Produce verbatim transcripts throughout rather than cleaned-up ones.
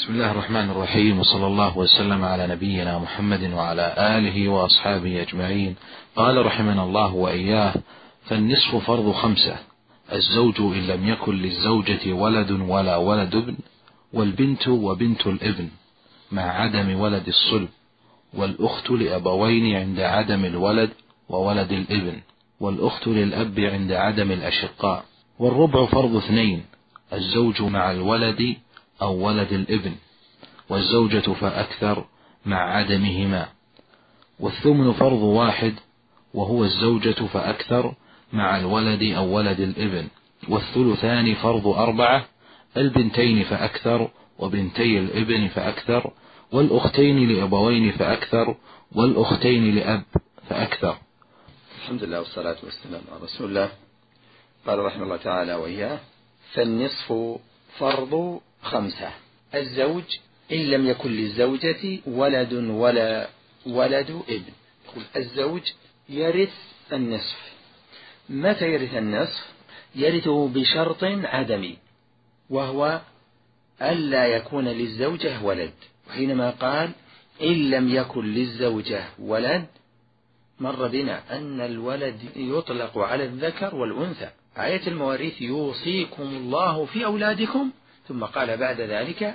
بسم الله الرحمن الرحيم، وصلى الله وسلم على نبينا محمد وعلى آله وأصحابه أجمعين. قال رحمنا الله وإياه: فالنصف فرض خمسة: الزوج إن لم يكن للزوجة ولد ولا ولد ابن، والبنت وبنت الابن مع عدم ولد الصلب، والأخت لأبوين عند عدم الولد وولد الابن، والأخت للأب عند عدم الأشقاء. والربع فرض اثنين: الزوج مع الولد أو ولد الابن، والزوجة فأكثر مع عدمهما. والثمن فرض واحد، وهو الزوجة فأكثر مع الولد أو ولد الابن. والثلثان فرض أربعة: البنتين فأكثر، وبنتي الابن فأكثر، والأختين لأبوين فأكثر، والأختين لأب فأكثر. الحمد لله والصلاة والسلام على رسول الله. قال رحمه الله تعالى وإياه: فالنصف فرض خمسة: الزوج إن لم يكن للزوجة ولد ولا ولد ابن. الزوج يرث النصف. متى يرث النصف؟ يرثه بشرط عدمي، وهو ألا يكون للزوجة ولد. وحينما قال إن لم يكن للزوجة ولد، مر بنا أن الولد يطلق على الذكر والأنثى. آية المواريث: يوصيكم الله في أولادكم، ثم قال بعد ذلك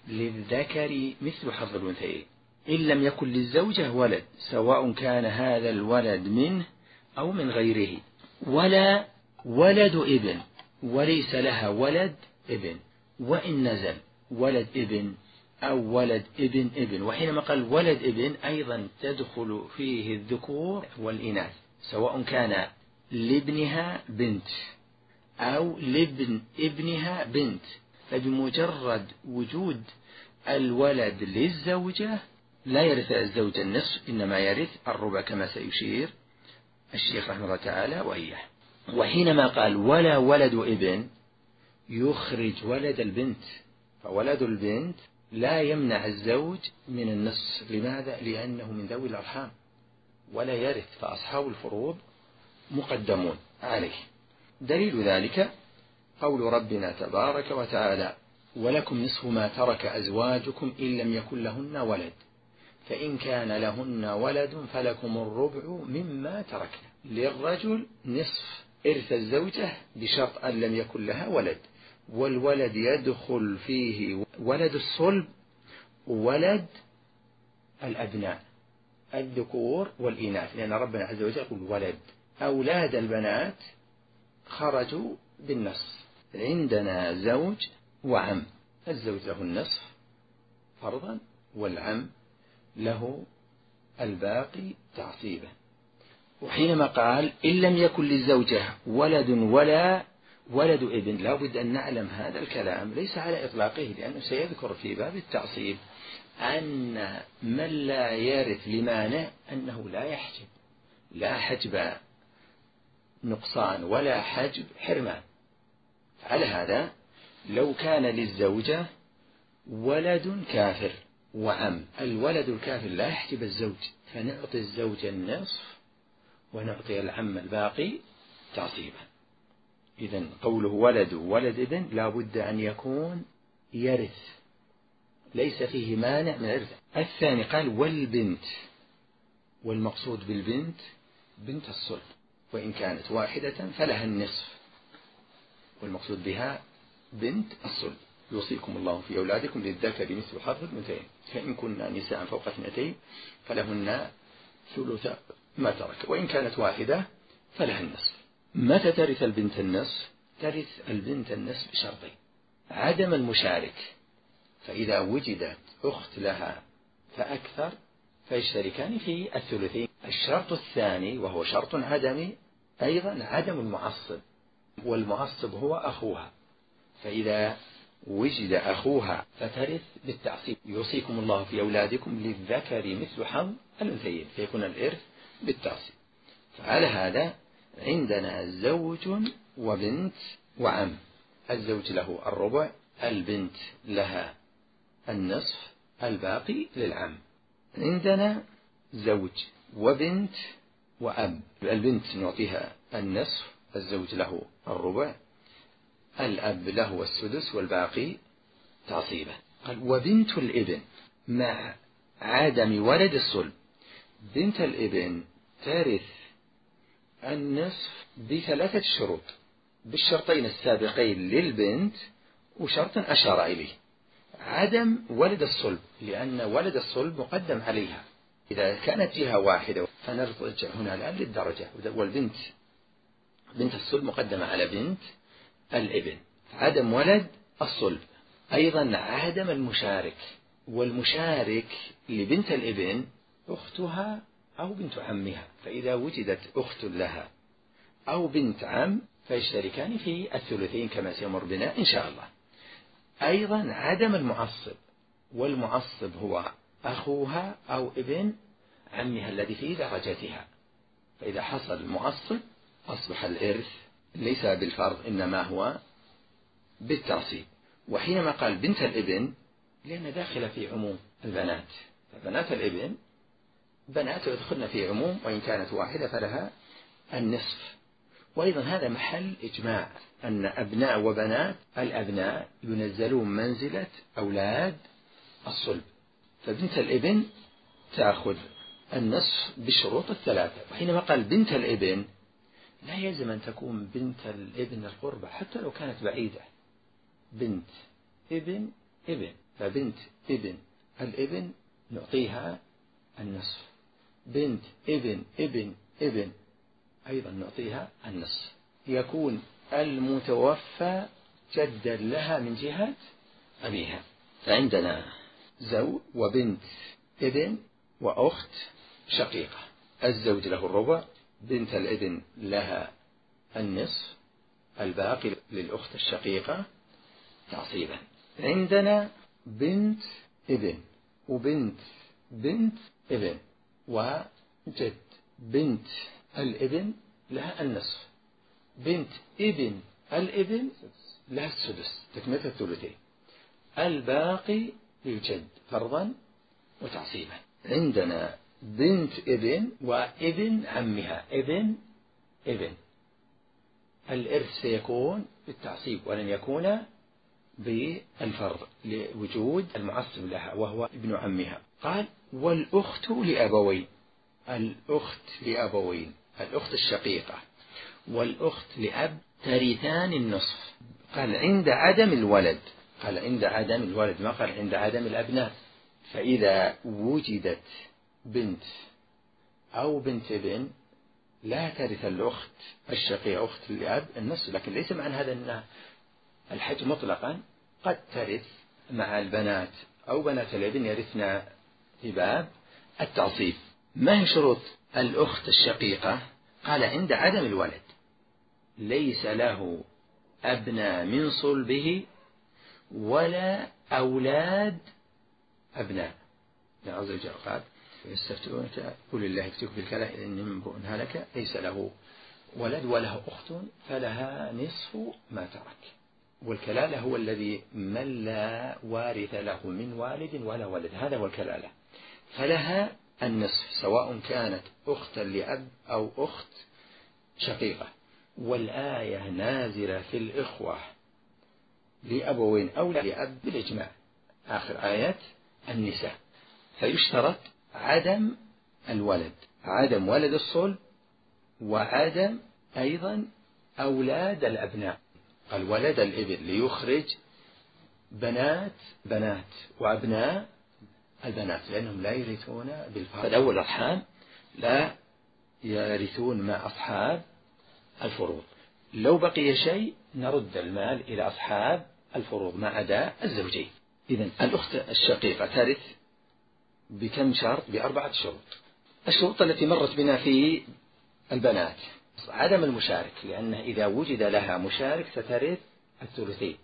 للذكر مثل حظ الأنثيين. إن لم يكن للزوجة ولد، سواء كان هذا الولد منه أو من غيره، ولا ولد ابن، وليس لها ولد ابن، وإن نزل ولد ابن أو ولد ابن ابن. وحينما قال ولد ابن أيضا تدخل فيه الذكور والإناث، سواء كان لابنها بنت أو لابن ابنها بنت. فبمجرد وجود الولد للزوجة لا يرث الزوج النصف، إنما يرث الربع كما سيشير الشيخ رحمه الله تعالى وإياه. وحينما قال ولا ولد ابن، يخرج ولد البنت، فولد البنت لا يمنع الزوج من النصف. لماذا؟ لأنه من ذوي الأرحام ولا يرث، فأصحاب الفروض مقدمون عليه. دليل ذلك قول ربنا تبارك وتعالى: ولكم نصف ما ترك أزواجكم إن لم يكن لهن ولد، فإن كان لهن ولد فلكم الربع مما تركنا. للرجل نصف إرث الزوجة بشرط أن لم يكن لها ولد، والولد يدخل فيه ولد الصلب وولد الأبناء الذكور والإناث، لأن ربنا عز وجل يقول ولد. أولاد البنات خرجوا بالنص. عندنا زوج وعم، الزوج له النصف فرضا، والعم له الباقي تعصيبا. وحينما قال إن لم يكن للزوجة ولد ولا ولد ابن، لا بد أن نعلم هذا الكلام ليس على إطلاقه، لأنه سيذكر في باب التعصيب أن من لا يرث لمانع أنه لا يحجب، لا حجب نقصان ولا حجب حرمان. على هذا لو كان للزوجة ولد كافر وعم، الولد الكافر لا يحجب الزوج، فنعطي الزوج النصف ونعطي العم الباقي تعصيبا. إذن قوله ولد ولد ابن لا بد أن يكون يرث، ليس فيه مانع من الإرث. الثاني قال والبنت، والمقصود بالبنت بنت الصلب، وإن كانت واحدة فلها النصف، والمقصود بها بنت الصلب. يوصيكم الله في أولادكم للذكر مثل حظ الأنثيين، فإن كنا نساء فوق اثنتين فلهن ثلث ما ترك، وإن كانت واحدة فلها النصف. متى ترث البنت النصف؟ ترث البنت النصف بشرطين: عدم المشارك، فإذا وجدت أخت لها فأكثر فيشتركان في الثلثين. الشرط الثاني وهو شرط عدمي أيضا عدم المعصب، والمعصب هو أخوها، فإذا وجد أخوها فترث بالتعصيب. يوصيكم الله في أولادكم للذكر مثل حظ الأنثيين، فيكون الإرث بالتعصيب. فعلى هذا عندنا زوج وبنت وعم، الزوج له الربع، البنت لها النصف، الباقي للعم. عندنا زوج وبنت وأب، البنت نعطيها النصف، الزوج له الربع، الأب له السدس والباقي تعصيبا. قال وبنت الابن مع عدم ولد الصلب. بنت الابن ترث النصف بثلاثة شروط، بالشرطين السابقين للبنت وشرط أشار إليه. عدم ولد الصلب، لأن ولد الصلب مقدم عليها. إذا كانت جهة واحدة فنرجع هنا الآن للدرجة، والبنت بنت الصلب مقدمة على بنت الابن. عدم ولد الصلب. أيضا عدم المشارك، والمشارك لبنت الابن أختها أو بنت عمها، فإذا وجدت أخت لها أو بنت عم فيشتركان في الثلثين كما سيمر بنا إن شاء الله. أيضا عدم المعصب، والمعصب هو أخوها أو ابن عمها الذي في درجتها، فإذا حصل المعصب أصبح الإرث ليس بالفرض إنما هو بالتعصيب. وحينما قال بنت الابن لأن داخل في عموم البنات، فبنات الابن بنات يدخلن في عموم، وإن كانت واحدة فلها النصف. وأيضا هذا محل إجماع أن أبناء وبنات الأبناء ينزلون منزلة أولاد الصلب، فبنت الابن تأخذ النصف بالشروط الثلاثة. وحينما قال بنت الابن لا يلزم أن تكون بنت الابن القربة حتى لو كانت بعيدة، بنت ابن ابن، فبنت ابن الابن نعطيها النصف، بنت ابن ابن ابن أيضا نعطيها النصف. يكون المتوفى جدا لها من جهة أبيها. فعندنا زوج وبنت ابن وأخت شقيقة، الزوج له الربع، بنت الابن لها النصف، الباقي للأخت الشقيقة تعصيبا. عندنا بنت ابن وبنت بنت ابن وجد، بنت الابن لها النصف، بنت ابن الابن لها السدس تكملة الثلثين، الباقي للجد فرضا وتعصيبا. عندنا بنت ابن وابن عمها ابن ابن، الإرث سيكون بالتعصيب ولن يكون بالفرض لوجود المعصب لها وهو ابن عمها. قال والأخت لأبوين، الأخت لأبوين، الأخت الشقيقة والأخت لأب ترثان النصف. قال عند عدم الولد، قال عند عدم الولد، ما قال عند عدم الأبناء. فإذا وجدت بنت أو بنت ابن لا ترث الأخت الشقيقة أخت لأب النصف، لكن ليس معنى هذا أن الحج مطلقا، قد ترث مع البنات أو بنات الابن يرثن في باب التعصيب. ما هي شروط الأخت الشقيقة؟ قال عند عدم الولد، ليس له أبناء من صلبه ولا أولاد أبناء. عز وجل قال يستفتونك قل الله يفتيك في الكلى إن امرؤ هلك ليس له ولد وله أخت فلها نصف ما ترك. والكلالة هو الذي من لا وارث له من والد ولا ولد، هذا هو الكلالة، فلها النصف سواء كانت أختا لأب أو أخت شقيقة. والآية نازلة في الإخوة لأبوين أو لأب بالإجماع، آخر آيات النساء. فيشترط عدم الولد، عدم ولد الصلب، وعدم أيضا أولاد الأبناء. قال ولد الابن ليخرج بنات بنات وأبناء البنات لأنهم لا يرثون بالفرض. فالأول الأرحام لا يرثون مع أصحاب الفروض، لو بقي شيء نرد المال إلى أصحاب الفروض ما عدا الزوجين. إذن الأخت الشقيقة ترث بكم شرط؟ بأربعة شروط. الشروط التي مرت بنا في البنات عدم المشارك، لأنه إذا وجد لها مشارك سترث الثلثين.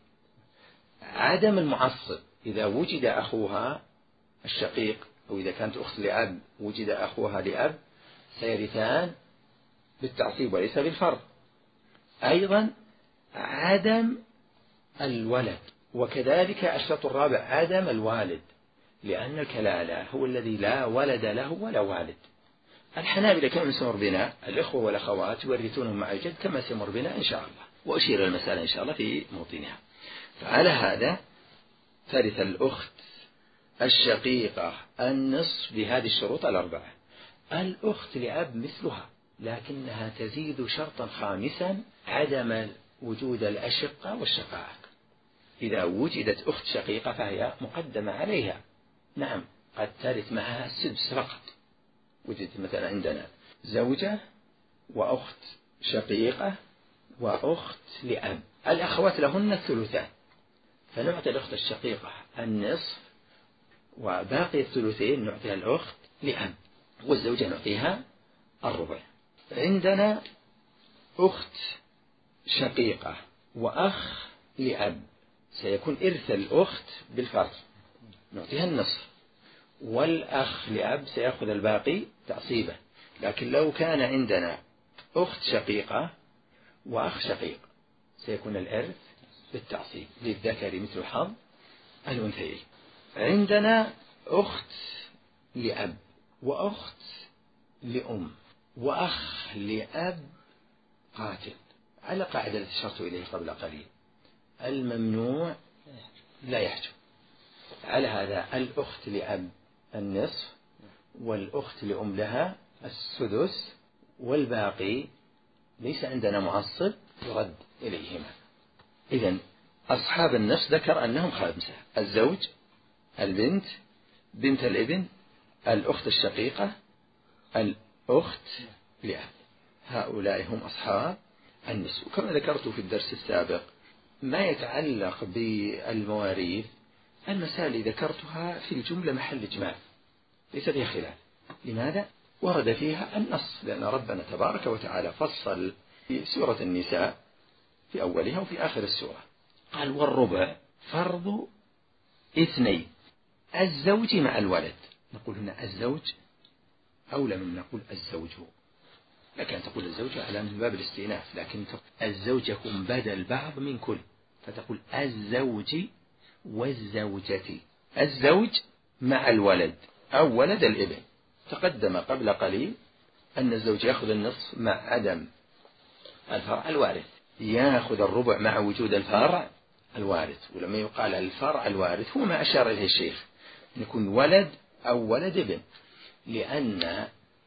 عدم المعصب، إذا وجد أخوها الشقيق أو إذا كانت أخت لأب وجد أخوها لأب سيرثان بالتعصيب وليس بالفرض. أيضا عدم الولد، وكذلك الشرط الرابع عدم الوالد، لأن الكلالة هو الذي لا ولد له ولا والد. الحنابلة كما سمر بنا الإخوة والأخوات يورثونهم مع الجد كما سمر بنا إن شاء الله، وأشير المسألة إن شاء الله في موطنها. فعلى هذا ترث الأخت الشقيقة النصف بهذه الشروط الأربعة. الأخت لأب مثلها، لكنها تزيد شرطا خامسا: عدم وجود الأشقة والشقائق. إذا وجدت أخت شقيقة فهي مقدمة عليها، نعم قد ترث معها السدس فقط. وجدت مثلا عندنا زوجة وأخت شقيقة وأخت لأب، الأخوات لهن الثلثان، فنعطي الأخت الشقيقة النصف وباقي الثلثين نعطيها الأخت لأب، والزوجة نعطيها الربع. عندنا أخت شقيقة وأخ لأب، سيكون إرث الأخت بالفرض، نعطيها النصف، والأخ لأب سيأخذ الباقي تعصيبه. لكن لو كان عندنا أخت شقيقة وأخ شقيق سيكون الإرث بالتعصيب، للذكر مثل حظ الأنثيين. عندنا أخت لأب وأخت لأم وأخ لأب قاتل، على قاعدة أشرت إليه قبل قليل: الممنوع لا يحجب. على هذا الأخت لأب النصف، والأخت لأم لها السدس، والباقي ليس عندنا معصب يرد إليهما. إذن أصحاب النصف ذكر أنهم خمسة: الزوج، البنت، بنت الابن، الأخت الشقيقة، الأخت لأب، هؤلاء هم أصحاب النصف. وكما ذكرت في الدرس السابق ما يتعلق بالمواريث، المسائل اللي ذكرتها في الجملة محل إجماع ليس فيها خلاف. لماذا؟ ورد فيها النص، لأن ربنا تبارك وتعالى فصل في سورة النساء في أولها وفي آخر السورة، قال: والربع فرض اثنين، الزوج مع الولد. نقول هنا الزوج أولى من نقول الزوج، لكن أن تقول الزوج على من باب الاستئناف، لكن الزوج يكون بدل بعض من كل، فتقول الزوج والزوجة. الزوج مع الولد أو ولد الابن. تقدم قبل قليل أن الزوج يأخذ النصف مع عدم الفرع الوارث، يأخذ الربع مع وجود الفرع الوارث. ولما يقال الفرع الوارث هو ما أشار إليه الشيخ، يكون ولد أو ولد ابن، لأن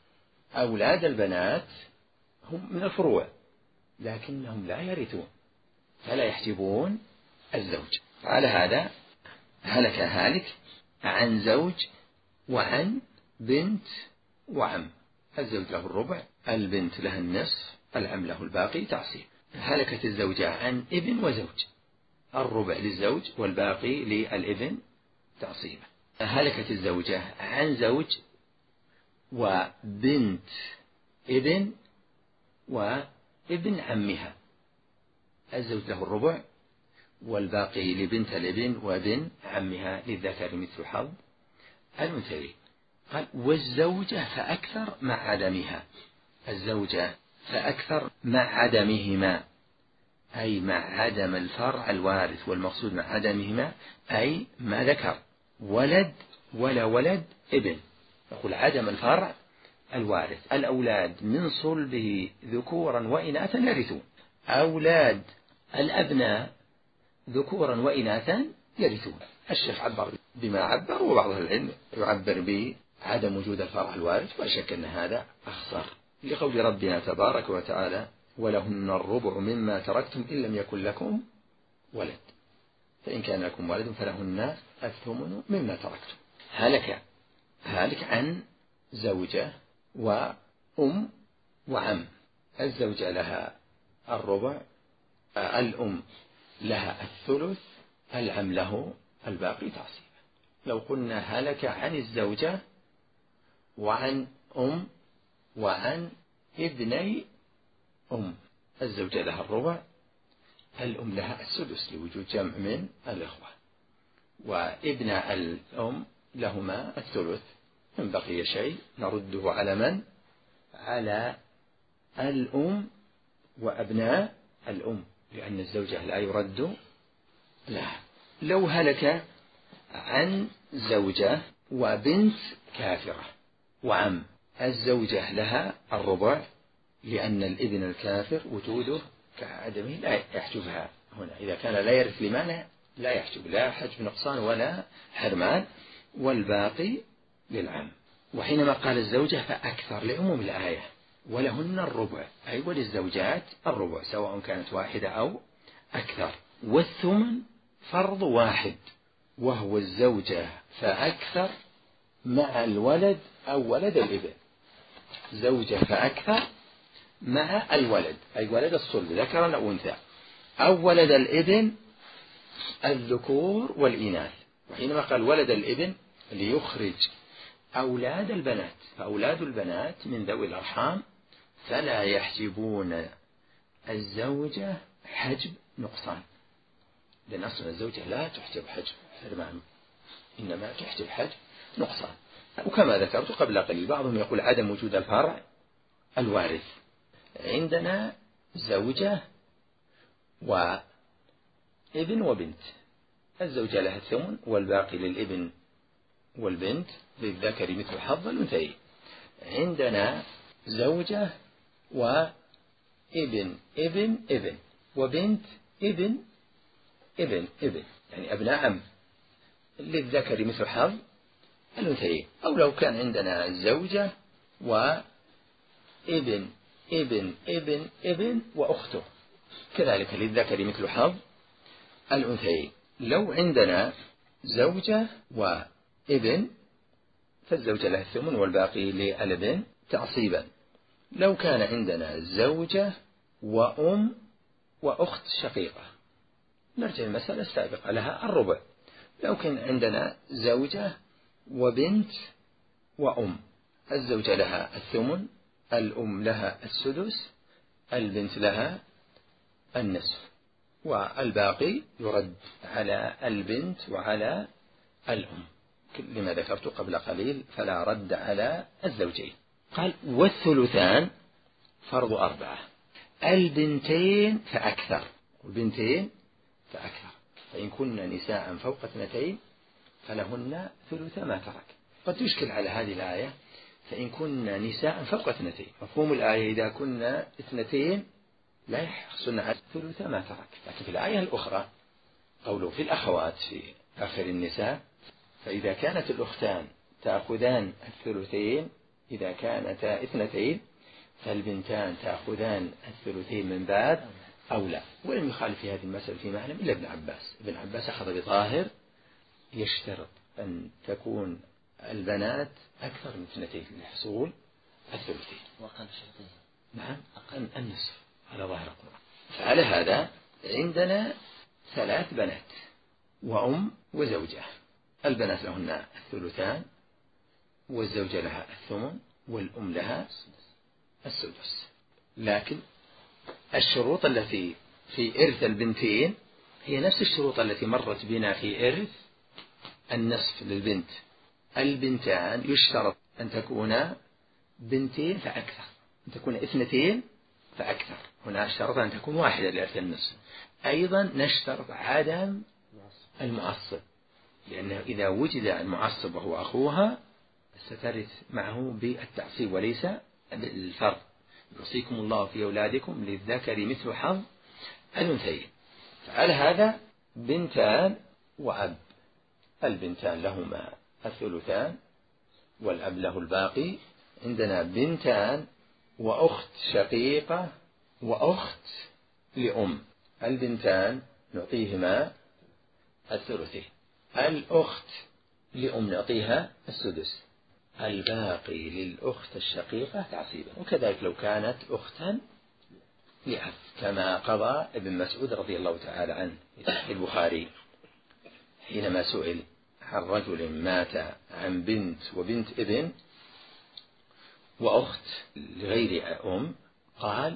أولاد البنات هم من الفروع لكنهم لا يرثون فلا يحجبون الزوج. على هذا هلك هالك عن زوج وعن بنت وعم. الزوج له الربع، البنت لها النصف، العم له الباقي تعصيب. هلكت الزوجة عن ابن وزوج، الربع للزوج والباقي للابن تعصيبا. هلكت الزوجة عن زوج وبنت ابن وابن عمها، الزوج له الربع والباقي لبنت الابن وابن عمها، للذكر مثل حظ الأنثيين. قال: والزوجة فأكثر مع عدمها، الزوجة فأكثر مع عدمهما، أي مع عدم الفرع الوارث، والمقصود مع عدمهما أي ما ذكر ولد ولا ولد ابن. يقول عدم الفرع الوارث، الأولاد من صلبه ذكورا وإناثا يرثون، أولاد الأبناء ذكورا وإناثا يرثون. الشيخ عبر بما عبر، وبعض العلم يعبر بعدم وجود الفرع الوارث، ولا شك أن هذا أخصر، لقول ربنا تبارك وتعالى: ولهن الربع مما تركتم إن لم يكن لكم ولد، فإن كان لكم ولد فلهن الثمن مما تركتم. هلك هالك عن زوجة وأم وعم، الزوجة لها الربع، الأم لها الثلث، العم له الباقي تعصيبا. لو قلنا هلك عن الزوجة وعن أم وعن ابني أم، الزوجة لها الربع، الأم لها السدس لوجود جمع من الإخوة، وابن الأم لهما الثلث. إن بقي شيء نرده على من؟ على الأم وأبناء الأم، لأن الزوجة لا يرد لها. لو هلك عن زوجة وبنت كافرة وعم، الزوجة لها الربع، لأن الابن الكافر وجوده كعدمه لا يحجبها هنا، إذا كان لا يرث لمانع لا يحجب لا حجب نقصان ولا حرمان، والباقي للعم. وحينما قال الزوجة فأكثر لعموم الآية، ولهن الربع، أي وللزوجات الربع سواء كانت واحدة أو أكثر. والثمن فرض واحد وهو الزوجة فأكثر مع الولد أو ولد الابن. زوجة فأكثر مع الولد، أي ولد الصلب ذكرا أو أنثى، أو ولد الابن الذكور والإناث. وحينما قال ولد الابن ليخرج أولاد البنات، فأولاد البنات من ذوي الأرحام فلا يحجبون الزوجة حجب نقصان، لأن أصلا الزوجة لا تحجب حجب حرمان، إنما تحجب حجب نقصان. وكما ذكرت قبل قليل بعضهم يقول عدم وجود الفرع الوارث. عندنا زوجة وابن وبنت، الزوجة لها الثمن والباقي للابن والبنت للذكر مثل حظ الأنثيين. عندنا زوجة وابن ابن ابن وبنت ابن ابن ابن، يعني أبناء عم للذكر مثل حظ الأنثيين. أو لو كان عندنا زوجة وابن ابن ابن ابن وأخته كذلك للذكر مثل حظ الأنثيين. لو عندنا زوجة وابن فالزوجة لها الثمن والباقي للابن تعصيبا. لو كان عندنا زوجة وأم وأخت شقيقة نرجع المسألة السابقة لها الربع. لو كان عندنا زوجة وبنت وأم، الزوجة لها الثمن، الأم لها السدس، البنت لها النصف، والباقي يرد على البنت وعلى الأم لما ذكرت قبل قليل، فلا رد على الزوجين. قال والثلثان فرض أربعة، البنتين فأكثر، والبنتين فأكثر، فإن كن نساء فوق اثنتين فلهن ثلث ما ترك. قد يشكل على هذه الآية فإن كن نساء فوق اثنتين، مفهوم الآية إذا كنا اثنتين لا يحصلن على ثلث ما ترك. لكن في الآية الأخرى قوله في الأخوات في آخر النساء، فإذا كانت الأختان تأخذان الثلثين إذا كانتا اثنتين فالبنتان تأخذان الثلثين من باب أولى. ولم يخالف في هذه المسألة في معنى إلا ابن عباس. ابن عباس أخذ بظاهر يشترط أن تكون البنات أكثر من اثنتين لحصول الثلثين، وأقل شرطين نعم أقل النصف على ظاهر القرآن. فعلى هذا عندنا ثلاث بنات وأم وزوجة، البنات لهن الثلثان والزوجة لها الثمن والأم لها السدس. لكن الشروط التي في إرث البنتين هي نفس الشروط التي مرت بنا في إرث النصف للبنت. البنتان يشترط أن تكون بنتين فأكثر، أن تكون اثنتين فأكثر. هنا اشترط أن تكون واحدة لإرث النصف. أيضا نشترط عدم المعصب، لأنه إذا وجد المعصب وهو أخوها سترث معه بالتعصيب وليس بالفرض. يوصيكم الله في أولادكم للذكر مثل حظ الأنثيين. فعلى هذا بنتان وأب، البنتان لهما الثلثان والأب له الباقي. عندنا بنتان وأخت شقيقة وأخت لأم، البنتان نعطيهما الثلثين، الأخت لأم نعطيها السدس، الباقي للأخت الشقيقة تعصيبا. وكذلك لو كانت أختا لأب كما قضى ابن مسعود رضي الله تعالى عنه في البخاري حينما سئل عن رجل مات عن بنت وبنت ابن وأخت لغير أم، قال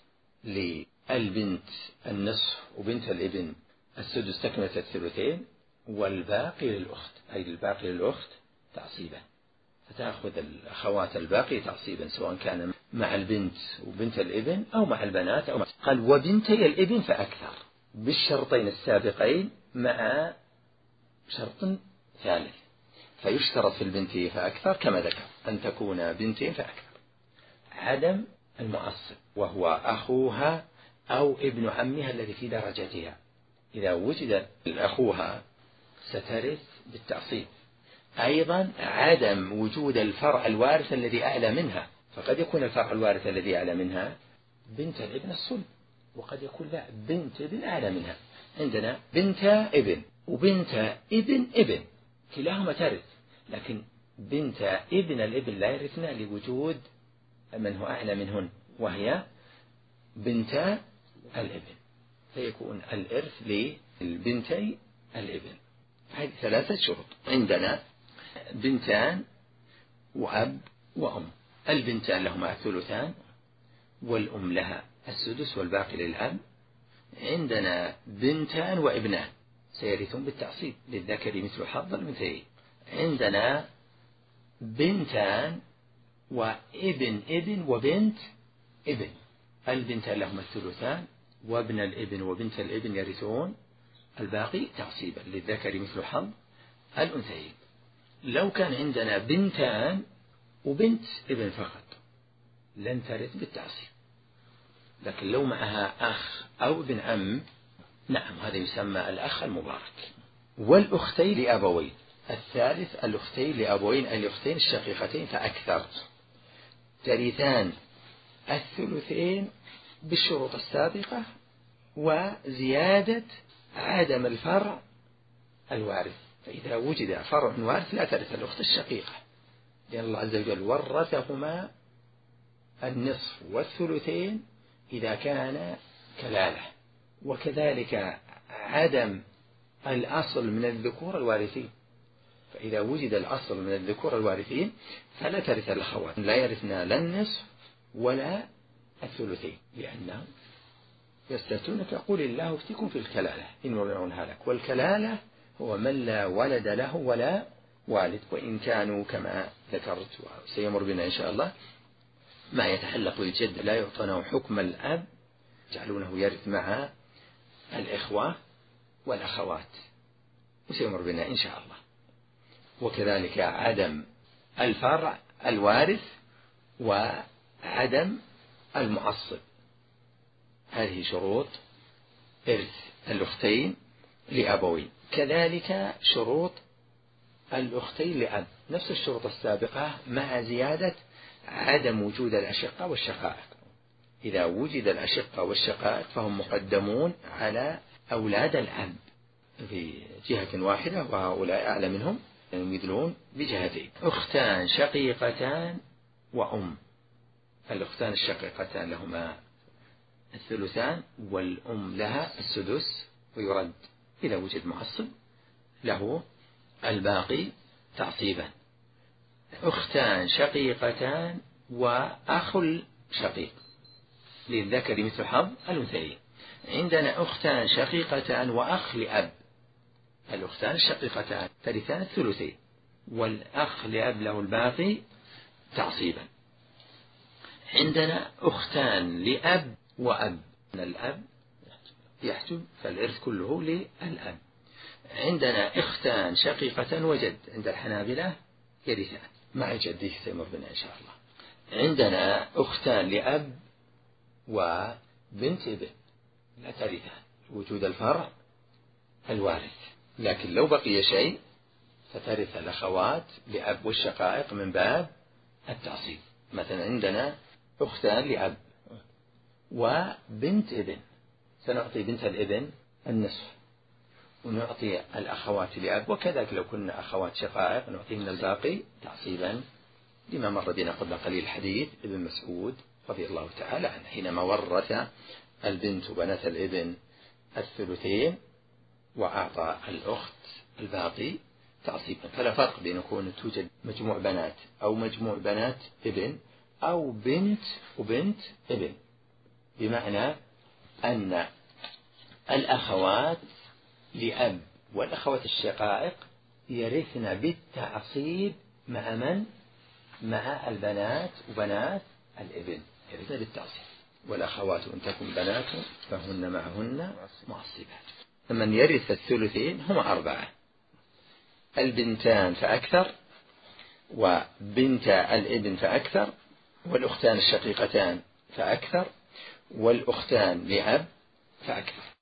للبنت النصف وبنت الابن السدس تكملة الثلثين والباقي للأخت، أي الباقي للأخت تعصيبا، فتأخذ الأخوات الباقي تعصيبا سواء كان مع البنت وبنت الابن أو مع البنات أو مع... قال وبنتي الابن فأكثر بالشرطين السابقين مع شرط ثالث، فيشترط في البنت فأكثر كما ذكر أن تكون بنتين فأكثر، عدم المعصب وهو أخوها أو ابن عمها الذي في درجتها. إذا وجد أخوها سترث بالتعصيب. أيضا عدم وجود الفرع الوارث الذي أعلى منها، فقد يكون الفرع الوارث الذي أعلى منها بنت الابن الصلب، وقد يكون لا بنت ابن أعلى منها. عندنا بنت ابن وبنت ابن ابن كلاهما ترث، لكن بنت ابن الابن لا يرثنا لوجود من هو أعلى منهن وهي بنت الابن، فيكون الإرث للبنتي الابن. هذه ثلاثة شروط. عندنا بنتان وأب وأم، البنتان لهما الثلثان والأم لها السدس والباقي للأب. عندنا بنتان وابنان سيرثون بالتعصيب للذكر مثل حظ الأنثيين. عندنا بنتان وابن ابن وبنت ابن، البنتان لهما الثلثان وابن الابن وبنت الابن يرثون الباقي تعصيبا للذكر مثل حظ الأنثيين. لو كان عندنا بنتان وبنت ابن فقط لن ترث بالتعصيب، لكن لو معها أخ أو ابن عم نعم هذا يسمى الأخ المبارك. والأختين لأبوين، الثالث الأختين لأبوين، الأختين الشقيقتين فأكثر ترثان الثلثين بالشروط السابقة وزيادة عدم الفرع الوارث. فإذا وجد فرع وارث لا ترث الأخت الشقيقة، لأن الله عز وجل ورثهما النصف والثلثين إذا كان كلالة، وكذلك عدم الأصل من الذكور الوارثين. فإذا وجد الأصل من الذكور الوارثين فلا ترث الأخوات، لا يرثنا لا النصف ولا الثلثين، لأنهم يستفتونك قل الله يفتيكم في الكلالة إن وضعون هلك. والكلالة هو من لا ولد له ولا والد، وإن كانوا كما ذكرت وسيمر بنا إن شاء الله ما يتحلق بالجد لا يعطونه حكم الأب، يجعلونه يرث مع الإخوة والأخوات، وسيمر بنا إن شاء الله. وكذلك عدم الفرع الوارث وعدم المعصب، هذه شروط إرث الأختين لأبوين. كذلك شروط الأختين لأب نفس الشروط السابقة مع زيادة عدم وجود الأشقة والشقائق. إذا وجد الأشقة والشقائق فهم مقدمون على أولاد الأب في جهة واحدة، وهؤلاء أعلى منهم يمثلون بجهتين. أختان شقيقتان وأم، الأختان الشقيقتان لهما الثلثان والأم لها السدس، ويرد إذا وجد معصب له الباقي تعصيبا. أختان شقيقتان وأخ شقيق للذكر مثل حظ الأنثيين. عندنا أختان شقيقتان وأخ لأب، الأختان الشقيقتان ترثان الثلثين والأخ لأب له الباقي تعصيبا. عندنا أختان لأب وأب، الأب يحجب فالإرث كله للأب. عندنا أختان شقيقة وجد عند الحنابلة يرثان مع جده سيمر بنا إن شاء الله. عندنا أختان لأب وبنت ابن لا ترثان وجود الفرع الوارث، لكن لو بقي شيء فترث الأخوات لأب والشقائق من باب التعصيب. مثلا عندنا أختان لأب وبنت ابن، سنعطي بنت الابن النصف ونعطي الأخوات لأب، وكذلك لو كنا أخوات شقائق نعطيهن الباقي تعصيبا، لما مر بنا قبل قليل حديث ابن مسعود رضي الله تعالى عنه حينما ورث البنت بنات الابن الثلثين وأعطى الأخت الباقي تعصيبا. فلا فرق بين كون توجد مجموع بنات أو مجموع بنات ابن أو بنت وبنت ابن، بمعنى أن الأخوات لأب والأخوات الشقائق يرثن بالتعصيب مع من؟ مع البنات وبنات الابن يرثن بالتعصيب، والأخوات إن تكن بنات فهن معهن معصبات. من يرث الثلثين هم أربعة: البنتان فأكثر وبنت الابن فأكثر والأختان الشقيقتان فأكثر والأختان لأب فأكثر.